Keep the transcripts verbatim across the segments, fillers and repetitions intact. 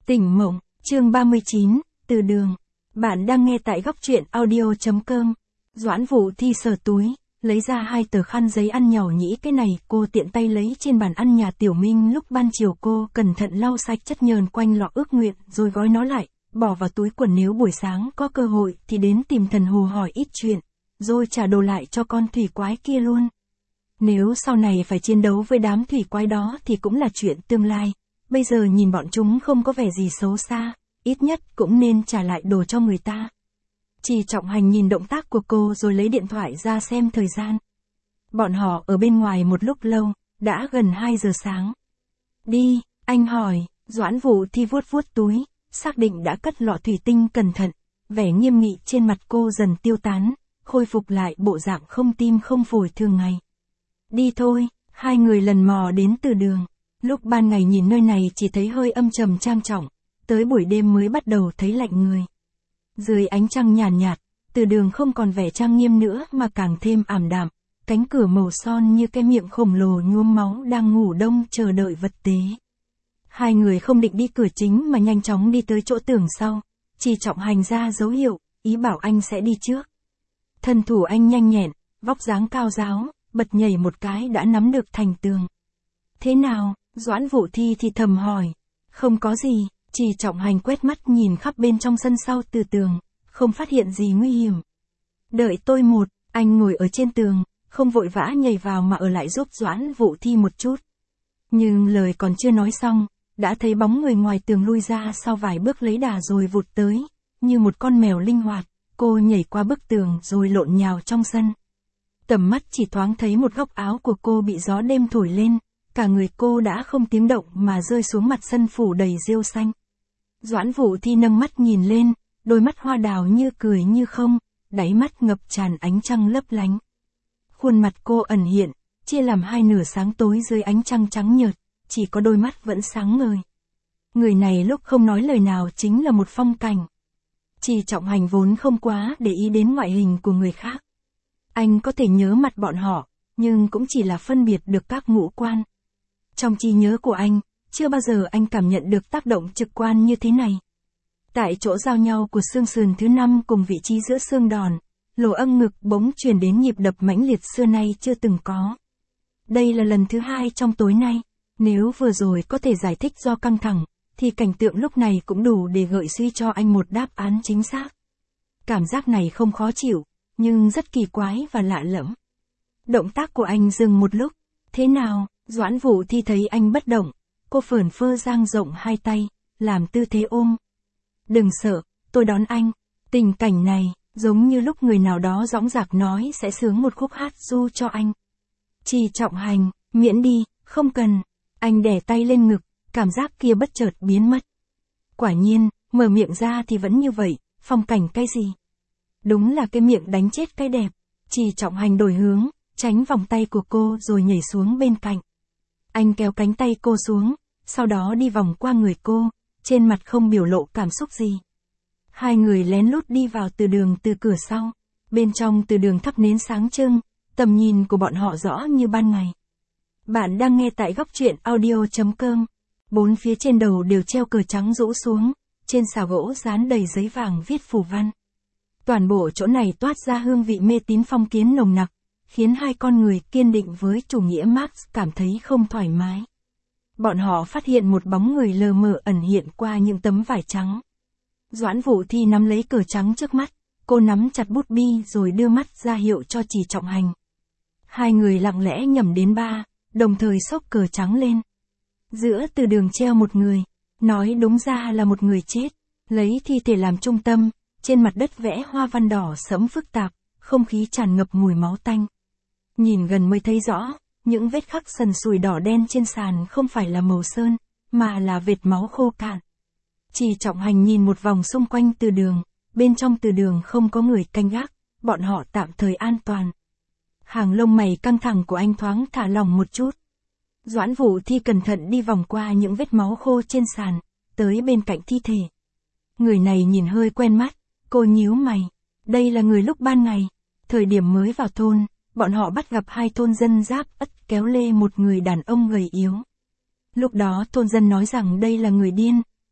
Tỉnh mộng, chương ba mươi chín, từ đường. Bạn đang nghe tại góc truyện audio.com. Doãn Vũ Thi sờ túi, lấy ra hai tờ khăn giấy ăn nhỏ nhĩ, cái này cô tiện tay lấy trên bàn ăn nhà Tiểu Minh lúc ban chiều, cô cẩn thận lau sạch chất nhờn quanh lọ ước nguyện rồi gói nó lại, bỏ vào túi quần, nếu buổi sáng có cơ hội thì đến tìm thần Hồ hỏi ít chuyện, rồi trả đồ lại cho con thủy quái kia luôn. Nếu sau này phải chiến đấu với đám thủy quái đó thì cũng là chuyện tương lai. Bây giờ nhìn bọn chúng không có vẻ gì xấu xa, ít nhất cũng nên trả lại đồ cho người ta. Trì Trọng Hành nhìn động tác của cô rồi lấy điện thoại ra xem thời gian. Bọn họ ở bên ngoài một lúc lâu, đã gần hai giờ sáng. Đi, anh hỏi. Doãn Vũ Thi vuốt vuốt túi, xác định đã cất lọ thủy tinh cẩn thận, vẻ nghiêm nghị trên mặt cô dần tiêu tán, khôi phục lại bộ dạng không tim không phổi thường ngày. Đi thôi. Hai người lần mò đến từ đường. Lúc ban ngày nhìn nơi này chỉ thấy hơi âm trầm trang trọng, tới buổi đêm mới bắt đầu thấy lạnh người. Dưới ánh trăng nhàn nhạt, từ đường không còn vẻ trang nghiêm nữa mà càng thêm ảm đạm, cánh cửa màu son như cái miệng khổng lồ nhuốm máu đang ngủ đông chờ đợi vật tế. Hai người không định đi cửa chính mà nhanh chóng đi tới chỗ tường sau. Trì Trọng Hành ra dấu hiệu, ý bảo anh sẽ đi trước. Thân thủ anh nhanh nhẹn, vóc dáng cao ráo, bật nhảy một cái đã nắm được thành tường. Thế nào? Doãn Vũ Thi thì thầm hỏi. Không có gì. Trì Trọng Hành quét mắt nhìn khắp bên trong sân sau từ tường, không phát hiện gì nguy hiểm. Đợi tôi một. Anh ngồi ở trên tường, không vội vã nhảy vào mà ở lại giúp Doãn Vũ Thi một chút. Nhưng lời còn chưa nói xong, đã thấy bóng người ngoài tường lui ra sau vài bước lấy đà rồi vụt tới, như một con mèo linh hoạt, cô nhảy qua bức tường rồi lộn nhào trong sân. Tầm mắt chỉ thoáng thấy một góc áo của cô bị gió đêm thổi lên, cả người cô đã không tiếng động mà rơi xuống mặt sân phủ đầy rêu xanh. Doãn Vũ Thi nâng mắt nhìn lên, đôi mắt hoa đào như cười như không, đáy mắt ngập tràn ánh trăng lấp lánh. Khuôn mặt cô ẩn hiện, chia làm hai nửa sáng tối dưới ánh trăng trắng nhợt, chỉ có đôi mắt vẫn sáng ngời. Người này lúc không nói lời nào chính là một phong cảnh. Trì Trọng Hành vốn không quá để ý đến ngoại hình của người khác. Anh có thể nhớ mặt bọn họ, nhưng cũng chỉ là phân biệt được các ngũ quan. Trong trí nhớ của anh, chưa bao giờ anh cảm nhận được tác động trực quan như thế này. Tại chỗ giao nhau của xương sườn thứ năm cùng vị trí giữa xương đòn, lỗ âm ngực bỗng truyền đến nhịp đập mãnh liệt xưa nay chưa từng có. Đây là lần thứ hai trong tối nay, nếu vừa rồi có thể giải thích do căng thẳng, thì cảnh tượng lúc này cũng đủ để gợi suy cho anh một đáp án chính xác. Cảm giác này không khó chịu, nhưng rất kỳ quái và lạ lẫm. Động tác của anh dừng một lúc. Thế nào? Doãn Vũ Thi thấy anh bất động, cô phởn phơ dang rộng hai tay, làm tư thế ôm. Đừng sợ, tôi đón anh. Tình cảnh này, giống như lúc người nào đó dõng dạc nói sẽ sướng một khúc hát ru cho anh. Trì Trọng Hành, miễn đi, không cần. Anh đè tay lên ngực, cảm giác kia bất chợt biến mất. Quả nhiên, mở miệng ra thì vẫn như vậy, phong cảnh cái gì? Đúng là cái miệng đánh chết cái đẹp. Trì Trọng Hành đổi hướng, tránh vòng tay của cô rồi nhảy xuống bên cạnh. Anh kéo cánh tay cô xuống, sau đó đi vòng qua người cô, trên mặt không biểu lộ cảm xúc gì. Hai người lén lút đi vào từ đường từ cửa sau. Bên trong từ đường thắp nến sáng trưng, tầm nhìn của bọn họ rõ như ban ngày. Bạn đang nghe tại góc truyện audio.com. Bốn phía trên đầu đều treo cờ trắng rũ xuống, trên xà gỗ dán đầy giấy vàng viết phù văn. Toàn bộ chỗ này toát ra hương vị mê tín phong kiến nồng nặc, khiến hai con người kiên định với chủ nghĩa Marx cảm thấy không thoải mái. Bọn họ phát hiện một bóng người lờ mờ ẩn hiện qua những tấm vải trắng. Doãn Vũ Thi nắm lấy cờ trắng trước mắt, cô nắm chặt bút bi rồi đưa mắt ra hiệu cho Trì Trọng Hành. Hai người lặng lẽ nhẩm đến ba, đồng thời xốc cờ trắng lên. Giữa từ đường treo một người, nói đúng ra là một người chết, lấy thi thể làm trung tâm, trên mặt đất vẽ hoa văn đỏ sẫm phức tạp, không khí tràn ngập mùi máu tanh. Nhìn gần mới thấy rõ, những vết khắc sần sùi đỏ đen trên sàn không phải là màu sơn, mà là vệt máu khô cạn. Trì Trọng Hành nhìn một vòng xung quanh từ đường, bên trong từ đường không có người canh gác, bọn họ tạm thời an toàn. Hàng lông mày căng thẳng của anh thoáng thả lỏng một chút. Doãn Vũ Thi cẩn thận đi vòng qua những vết máu khô trên sàn, tới bên cạnh thi thể. Người này nhìn hơi quen mắt, cô nhíu mày. Đây là người lúc ban ngày, thời điểm mới vào thôn, bọn họ bắt gặp hai thôn dân giáp ất kéo lê một người đàn ông gầy yếu. Lúc đó thôn dân nói rằng đây là người điên,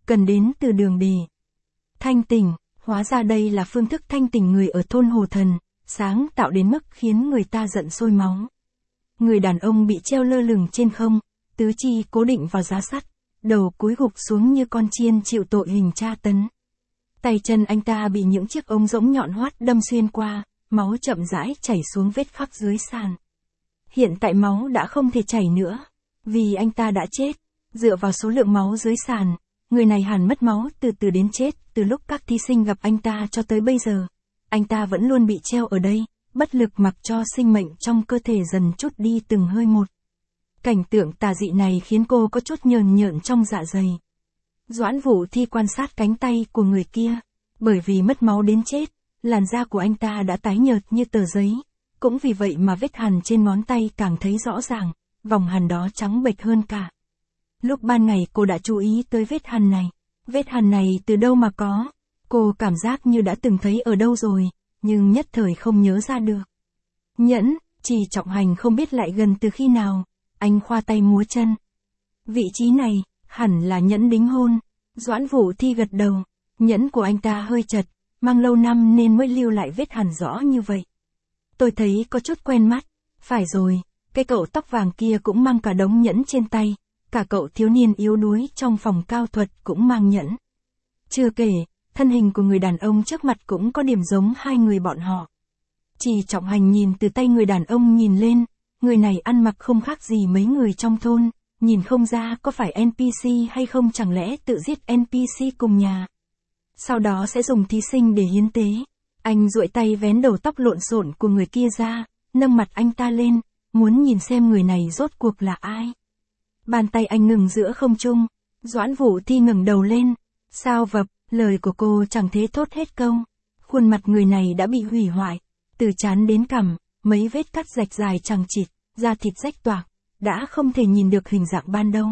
cần đến từ đường để thanh tỉnh, hóa ra đây là phương thức thanh tỉnh người ở thôn Hồ Thần, sáng tạo đến mức khiến người ta giận sôi máu. Người đàn ông bị treo lơ lửng trên không, tứ chi cố định vào giá sắt, đầu cúi gục xuống như con chiên chịu tội hình tra tấn. Tay chân anh ta bị những chiếc ống rỗng nhọn hoắt đâm xuyên qua, máu chậm rãi chảy xuống vết khắc dưới sàn. Hiện tại máu đã không thể chảy nữa, vì anh ta đã chết. Dựa vào số lượng máu dưới sàn, người này hẳn mất máu từ từ đến chết từ lúc các thí sinh gặp anh ta cho tới bây giờ. Anh ta vẫn luôn bị treo ở đây, bất lực mặc cho sinh mệnh trong cơ thể dần trút đi từng hơi một. Cảnh tượng tà dị này khiến cô có chút nhờn nhợn trong dạ dày. Doãn Vũ Thi quan sát cánh tay của người kia, bởi vì mất máu đến chết, làn da của anh ta đã tái nhợt như tờ giấy, cũng vì vậy mà vết hằn trên ngón tay càng thấy rõ ràng, vòng hằn đó trắng bệch hơn cả. Lúc ban ngày cô đã chú ý tới vết hằn này, vết hằn này từ đâu mà có, cô cảm giác như đã từng thấy ở đâu rồi, nhưng nhất thời không nhớ ra được. Nhẫn, Trì Trọng Hành không biết lại gần từ khi nào, anh khoa tay múa chân. Vị trí này, hẳn là nhẫn đính hôn. Doãn Vũ Thi gật đầu, nhẫn của anh ta hơi chật, mang lâu năm nên mới lưu lại vết hằn rõ như vậy. Tôi thấy có chút quen mắt, phải rồi, cái cậu tóc vàng kia cũng mang cả đống nhẫn trên tay, cả cậu thiếu niên yếu đuối trong phòng cao thuật cũng mang nhẫn. Chưa kể, thân hình của người đàn ông trước mặt cũng có điểm giống hai người bọn họ. Trì Trọng Hành nhìn từ tay người đàn ông nhìn lên, người này ăn mặc không khác gì mấy người trong thôn, nhìn không ra có phải en pê xê hay không, chẳng lẽ tự giết en pê xê cùng nhà. Sau đó sẽ dùng thí sinh để hiến tế. Anh duỗi tay vén đầu tóc lộn xộn của người kia ra, nâng mặt anh ta lên, muốn nhìn xem người này rốt cuộc là ai. Bàn tay anh ngừng giữa không trung, Doãn Vũ Thi ngẩng đầu lên, sao vập, lời của cô chẳng thế thốt hết câu. Khuôn mặt người này đã bị hủy hoại, từ trán đến cằm, mấy vết cắt rạch dài chằng chịt, da thịt rách toạc, đã không thể nhìn được hình dạng ban đầu.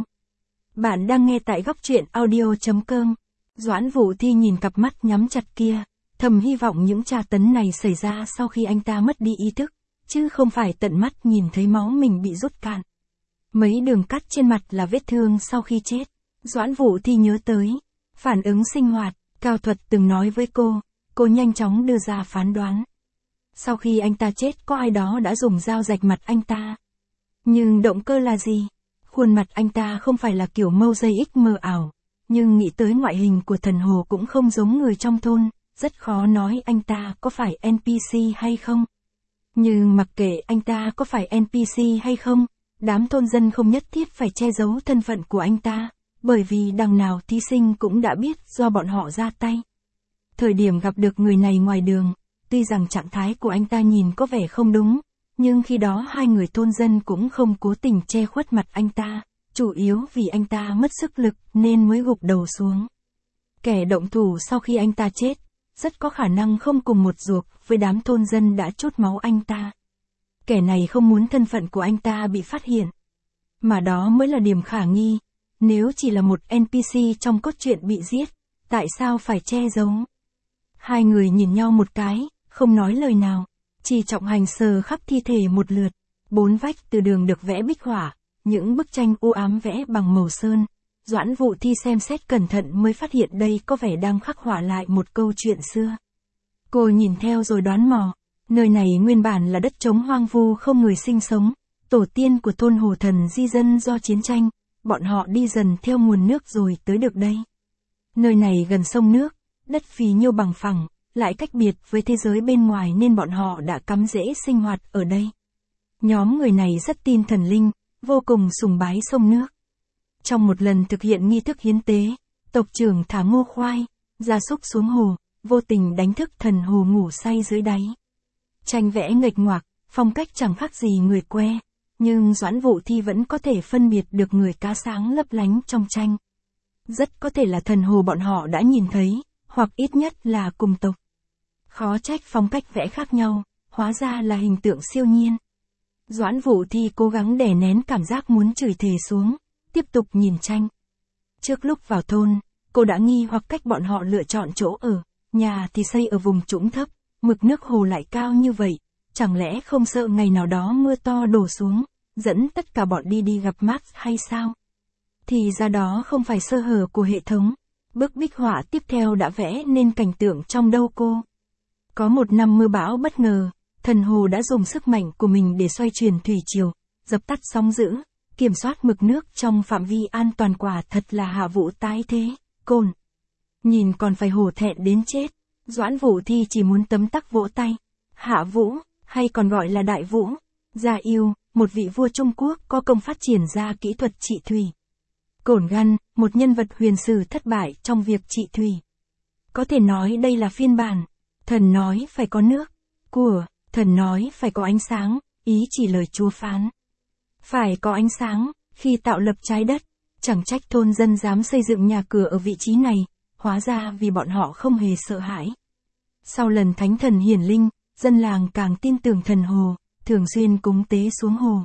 Bạn đang nghe tại góc truyện audio chấm com. Doãn Vũ Thi nhìn cặp mắt nhắm chặt kia, thầm hy vọng những tra tấn này xảy ra sau khi anh ta mất đi ý thức, chứ không phải tận mắt nhìn thấy máu mình bị rút cạn. Mấy đường cắt trên mặt là vết thương sau khi chết. Doãn Vũ Thi nhớ tới phản ứng sinh hoạt, Cao Thuật từng nói với cô, cô nhanh chóng đưa ra phán đoán. Sau khi anh ta chết có ai đó đã dùng dao rạch mặt anh ta. Nhưng động cơ là gì? Khuôn mặt anh ta không phải là kiểu mâu dây ích mờ ảo, nhưng nghĩ tới ngoại hình của thần hồ cũng không giống người trong thôn, rất khó nói anh ta có phải en pê xê hay không. Nhưng mặc kệ anh ta có phải en pê xê hay không, đám thôn dân không nhất thiết phải che giấu thân phận của anh ta, bởi vì đằng nào thí sinh cũng đã biết do bọn họ ra tay. Thời điểm gặp được người này ngoài đường, tuy rằng trạng thái của anh ta nhìn có vẻ không đúng, nhưng khi đó hai người thôn dân cũng không cố tình che khuất mặt anh ta, chủ yếu vì anh ta mất sức lực nên mới gục đầu xuống. Kẻ động thủ sau khi anh ta chết, rất có khả năng không cùng một ruột với đám thôn dân đã trút máu anh ta. Kẻ này không muốn thân phận của anh ta bị phát hiện. Mà đó mới là điểm khả nghi, nếu chỉ là một en pê xê trong cốt truyện bị giết, tại sao phải che giấu? Hai người nhìn nhau một cái, không nói lời nào. Trì Trọng Hành sờ khắp thi thể một lượt, bốn vách từ đường được vẽ bích họa, những bức tranh u ám vẽ bằng màu sơn. Doãn Vũ Thi xem xét cẩn thận mới phát hiện đây có vẻ đang khắc họa lại một câu chuyện xưa. Cô nhìn theo rồi đoán mò, nơi này nguyên bản là đất trống hoang vu không người sinh sống, tổ tiên của thôn Hồ Thần di dân do chiến tranh, bọn họ đi dần theo nguồn nước rồi tới được đây. Nơi này gần sông nước, đất phì nhiêu bằng phẳng, lại cách biệt với thế giới bên ngoài nên bọn họ đã cắm rễ sinh hoạt ở đây. Nhóm người này rất tin thần linh, vô cùng sùng bái sông nước. Trong một lần thực hiện nghi thức hiến tế, tộc trưởng thả ngô khoai, gia súc xuống hồ, vô tình đánh thức thần hồ ngủ say dưới đáy. Tranh vẽ nghịch ngoạc, phong cách chẳng khác gì người que, nhưng Doãn Vũ Thi vẫn có thể phân biệt được người cá sáng lấp lánh trong tranh. Rất có thể là thần hồ bọn họ đã nhìn thấy, hoặc ít nhất là cùng tộc. Khó trách phong cách vẽ khác nhau, hóa ra là hình tượng siêu nhiên. Doãn Vũ Thi cố gắng đè nén cảm giác muốn chửi thề xuống, tiếp tục nhìn tranh. Trước lúc vào thôn, cô đã nghi hoặc cách bọn họ lựa chọn chỗ ở, nhà thì xây ở vùng trũng thấp, mực nước hồ lại cao như vậy, chẳng lẽ không sợ ngày nào đó mưa to đổ xuống, dẫn tất cả bọn đi đi gặp Max hay sao? Thì ra đó không phải sơ hở của hệ thống. Bức bích họa tiếp theo đã vẽ nên cảnh tượng trong đầu cô. Có một năm mưa bão bất ngờ, thần hồ đã dùng sức mạnh của mình để xoay chuyển thủy triều, dập tắt sóng dữ, kiểm soát mực nước trong phạm vi an toàn. Quả thật là Hạ Vũ tái thế, côn. Nhìn còn phải hổ thẹn đến chết. Doãn Vũ Thi chỉ muốn tấm tắc vỗ tay. Hạ Vũ, hay còn gọi là Đại Vũ, Gia Yêu, một vị vua Trung Quốc có công phát triển ra kỹ thuật trị thủy. Cổn Găn, một nhân vật huyền sử thất bại trong việc trị thủy. Có thể nói đây là phiên bản. Thần nói phải có nước, của, thần nói phải có ánh sáng, ý chỉ lời Chúa phán. Phải có ánh sáng, khi tạo lập trái đất, chẳng trách thôn dân dám xây dựng nhà cửa ở vị trí này, hóa ra vì bọn họ không hề sợ hãi. Sau lần thánh thần hiển linh, dân làng càng tin tưởng thần hồ, thường xuyên cúng tế xuống hồ.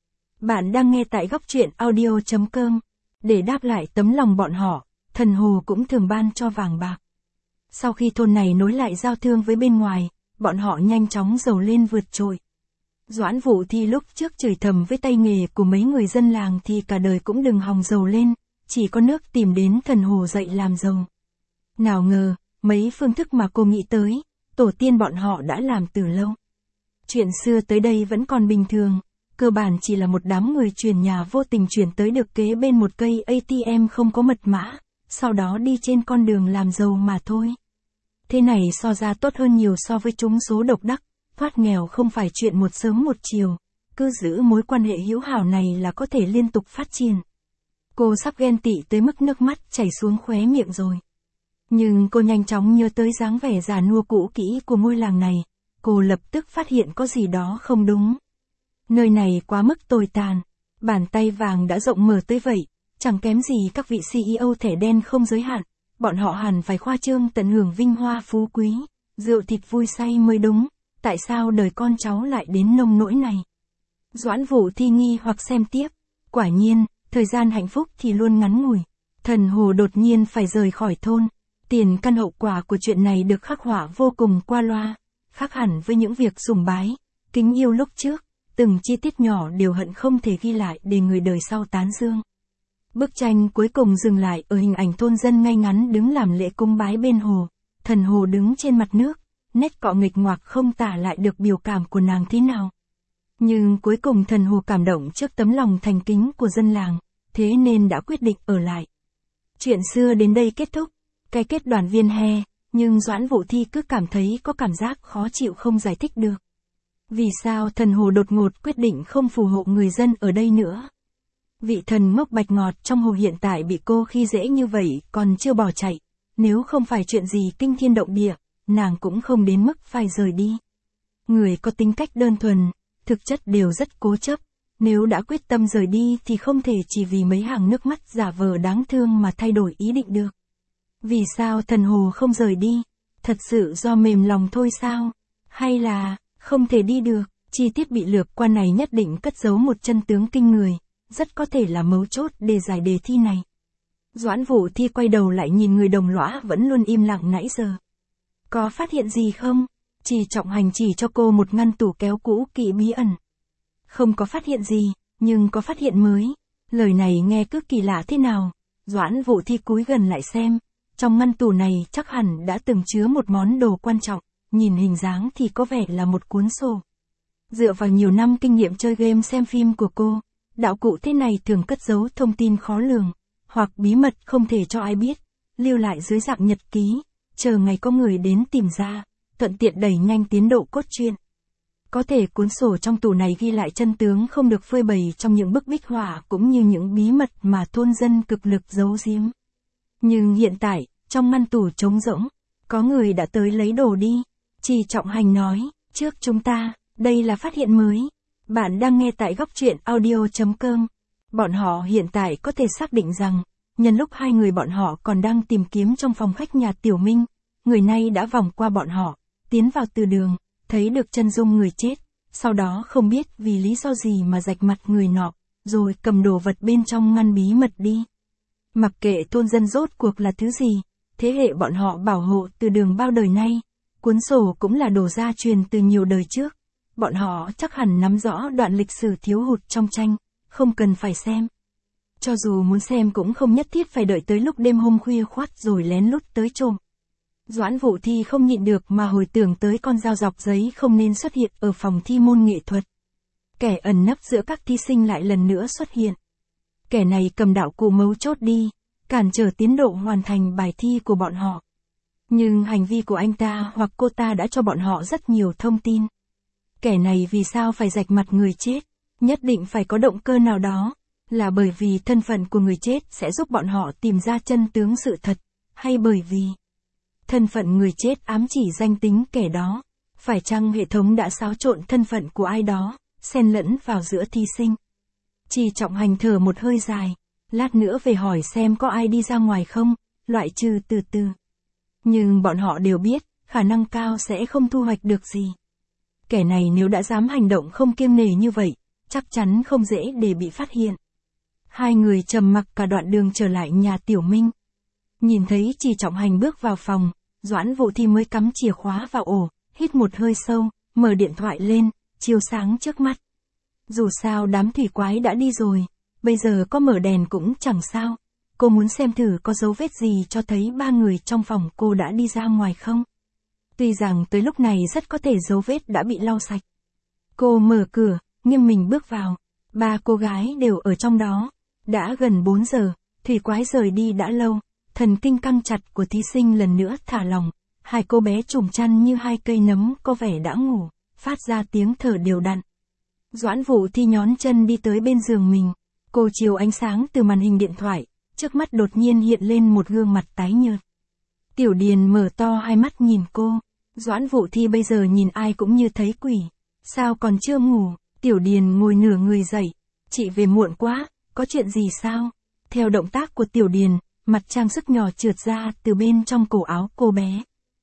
Bạn đang nghe tại góc truyện audio chấm com. Để đáp lại tấm lòng bọn họ, thần hồ cũng thường ban cho vàng bạc. Sau khi thôn này nối lại giao thương với bên ngoài, bọn họ nhanh chóng giàu lên vượt trội. Doãn Vũ Thi lúc trước chửi thầm với tay nghề của mấy người dân làng thì cả đời cũng đừng hòng giàu lên, chỉ có nước tìm đến thần hồ dạy làm giàu. Nào ngờ, mấy phương thức mà cô nghĩ tới, tổ tiên bọn họ đã làm từ lâu. Chuyện xưa tới đây vẫn còn bình thường, cơ bản chỉ là một đám người chuyển nhà vô tình chuyển tới được kế bên một cây a tê em không có mật mã, sau đó đi trên con đường làm giàu mà thôi. Thế này so ra tốt hơn nhiều so với trúng số độc đắc, thoát nghèo không phải chuyện một sớm một chiều, cứ giữ mối quan hệ hữu hảo này là có thể liên tục phát triển. Cô sắp ghen tị tới mức nước mắt chảy xuống khóe miệng rồi. Nhưng cô nhanh chóng nhớ tới dáng vẻ già nua cũ kỹ của ngôi làng này, cô lập tức phát hiện có gì đó không đúng. Nơi này quá mức tồi tàn, bàn tay vàng đã rộng mở tới vậy, chẳng kém gì các vị xê e ô thẻ đen không giới hạn, bọn họ hẳn phải khoa trương tận hưởng vinh hoa phú quý, rượu thịt vui say mới đúng, tại sao đời con cháu lại đến nông nỗi này? Doãn Vũ Thi nghi hoặc xem tiếp, quả nhiên, thời gian hạnh phúc thì luôn ngắn ngủi, thần hồ đột nhiên phải rời khỏi thôn, tiền căn hậu quả của chuyện này được khắc họa vô cùng qua loa, khác hẳn với những việc sùng bái, kính yêu lúc trước. Từng chi tiết nhỏ đều hận không thể ghi lại để người đời sau tán dương. Bức tranh cuối cùng dừng lại ở hình ảnh thôn dân ngay ngắn đứng làm lễ cúng bái bên hồ, thần hồ đứng trên mặt nước, nét cọ nghịch ngoạc không tả lại được biểu cảm của nàng thế nào. Nhưng cuối cùng thần hồ cảm động trước tấm lòng thành kính của dân làng, thế nên đã quyết định ở lại. Chuyện xưa đến đây kết thúc, cái kết đoàn viên he, nhưng Doãn Vũ Thi cứ cảm thấy có cảm giác khó chịu không giải thích được. Vì sao thần hồ đột ngột quyết định không phù hộ người dân ở đây nữa? Vị thần ngốc bạch ngọt trong hồ hiện tại bị cô khi dễ như vậy còn chưa bỏ chạy, nếu không phải chuyện gì kinh thiên động địa, nàng cũng không đến mức phải rời đi. Người có tính cách đơn thuần, thực chất đều rất cố chấp, nếu đã quyết tâm rời đi thì không thể chỉ vì mấy hàng nước mắt giả vờ đáng thương mà thay đổi ý định được. Vì sao thần hồ không rời đi? Thật sự do mềm lòng thôi sao? Hay là không thể đi được? Chi tiết bị lược qua này nhất định cất giấu một chân tướng kinh người, rất có thể là mấu chốt để giải đề thi này. Doãn Vũ Thi quay đầu lại nhìn người đồng lõa vẫn luôn im lặng nãy giờ. Có phát hiện gì không? Chỉ Trọng Hành chỉ cho cô một ngăn tủ kéo cũ kỹ bí ẩn. Không có phát hiện gì, nhưng có phát hiện mới. Lời này nghe cứ kỳ lạ thế nào? Doãn Vũ Thi cúi gần lại xem. Trong ngăn tủ này chắc hẳn đã từng chứa một món đồ quan trọng, nhìn hình dáng thì có vẻ là một cuốn sổ. Dựa vào nhiều năm kinh nghiệm chơi game xem phim của cô, đạo cụ thế này thường cất giấu thông tin khó lường, hoặc bí mật không thể cho ai biết, lưu lại dưới dạng nhật ký, chờ ngày có người đến tìm ra, thuận tiện đẩy nhanh tiến độ cốt truyện. Có thể cuốn sổ trong tủ này ghi lại chân tướng không được phơi bày trong những bức bích họa cũng như những bí mật mà thôn dân cực lực giấu giếm. Nhưng hiện tại, trong ngăn tủ trống rỗng, có người đã tới lấy đồ đi. Chỉ Trọng Hành nói, trước chúng ta, đây là phát hiện mới. Bạn đang nghe tại góc truyện audio chấm com. Bọn họ hiện tại có thể xác định rằng, nhân lúc hai người bọn họ còn đang tìm kiếm trong phòng khách nhà Tiểu Minh, người này đã vòng qua bọn họ, tiến vào từ đường, thấy được chân dung người chết, sau đó không biết vì lý do gì mà rạch mặt người nọ, rồi cầm đồ vật bên trong ngăn bí mật đi. Mặc kệ thôn dân rốt cuộc là thứ gì, thế hệ bọn họ bảo hộ từ đường bao đời nay, cuốn sổ cũng là đồ gia truyền từ nhiều đời trước. Bọn họ chắc hẳn nắm rõ đoạn lịch sử thiếu hụt trong tranh, không cần phải xem. Cho dù muốn xem cũng không nhất thiết phải đợi tới lúc đêm hôm khuya khoắt rồi lén lút tới trộm. Doãn Vũ Thi không nhịn được mà hồi tưởng tới con dao dọc giấy không nên xuất hiện ở phòng thi môn nghệ thuật. Kẻ ẩn nấp giữa các thí sinh lại lần nữa xuất hiện. Kẻ này cầm đạo cụ mấu chốt đi, cản trở tiến độ hoàn thành bài thi của bọn họ. Nhưng hành vi của anh ta hoặc cô ta đã cho bọn họ rất nhiều thông tin. Kẻ này vì sao phải rạch mặt người chết? Nhất định phải có động cơ nào đó. Là bởi vì thân phận của người chết sẽ giúp bọn họ tìm ra chân tướng sự thật, hay bởi vì thân phận người chết ám chỉ danh tính kẻ đó? Phải chăng hệ thống đã xáo trộn thân phận của ai đó, xen lẫn vào giữa thí sinh? Trì Trọng Hành thở một hơi dài, lát nữa về hỏi xem có ai đi ra ngoài không, loại trừ từ từ. Nhưng bọn họ đều biết, khả năng cao sẽ không thu hoạch được gì. Kẻ này nếu đã dám hành động không kiêng nể như vậy, chắc chắn không dễ để bị phát hiện. Hai người trầm mặc cả đoạn đường trở lại nhà Tiểu Minh. Nhìn thấy Trì Trọng Hành bước vào phòng, Doãn Vũ Thi mới cắm chìa khóa vào ổ, hít một hơi sâu, mở điện thoại lên, chiếu sáng trước mắt. Dù sao đám thủy quái đã đi rồi, bây giờ có mở đèn cũng chẳng sao. Cô muốn xem thử có dấu vết gì cho thấy ba người trong phòng cô đã đi ra ngoài không. Tuy rằng tới lúc này rất có thể dấu vết đã bị lau sạch. Cô mở cửa, nghiêng mình bước vào. Ba cô gái đều ở trong đó. Đã gần bốn giờ, thủy quái rời đi đã lâu. Thần kinh căng chặt của thí sinh lần nữa thả lỏng. Hai cô bé trùm chăn như hai cây nấm có vẻ đã ngủ, phát ra tiếng thở đều đặn. Doãn Vũ Thi nhón chân đi tới bên giường mình. Cô chiếu ánh sáng từ màn hình điện thoại, trước mắt đột nhiên hiện lên một gương mặt tái nhợt. Tiểu Điền mở to hai mắt nhìn cô. Doãn Vũ Thi bây giờ nhìn ai cũng như thấy quỷ. Sao còn chưa ngủ? Tiểu Điền ngồi nửa người dậy. Chị về muộn quá, có chuyện gì sao? Theo động tác của Tiểu Điền, mặt trang sức nhỏ trượt ra từ bên trong cổ áo cô bé.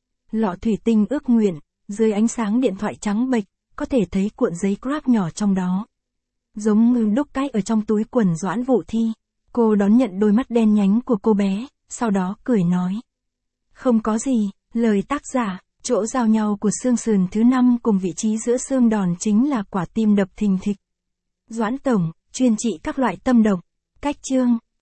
Lọ thủy tinh ước nguyện, dưới ánh sáng điện thoại trắng bệch, có thể thấy cuộn giấy scrap nhỏ trong đó. Giống như đúc cái ở trong túi quần Doãn Vũ Thi. Cô đón nhận đôi mắt đen nhánh của cô bé, sau đó cười nói. Không có gì, lời tác giả, chỗ giao nhau của xương sườn thứ năm cùng vị trí giữa xương đòn chính là quả tim đập thình thịch. Doãn Tổng, chuyên trị các loại tâm độc. Cách chương.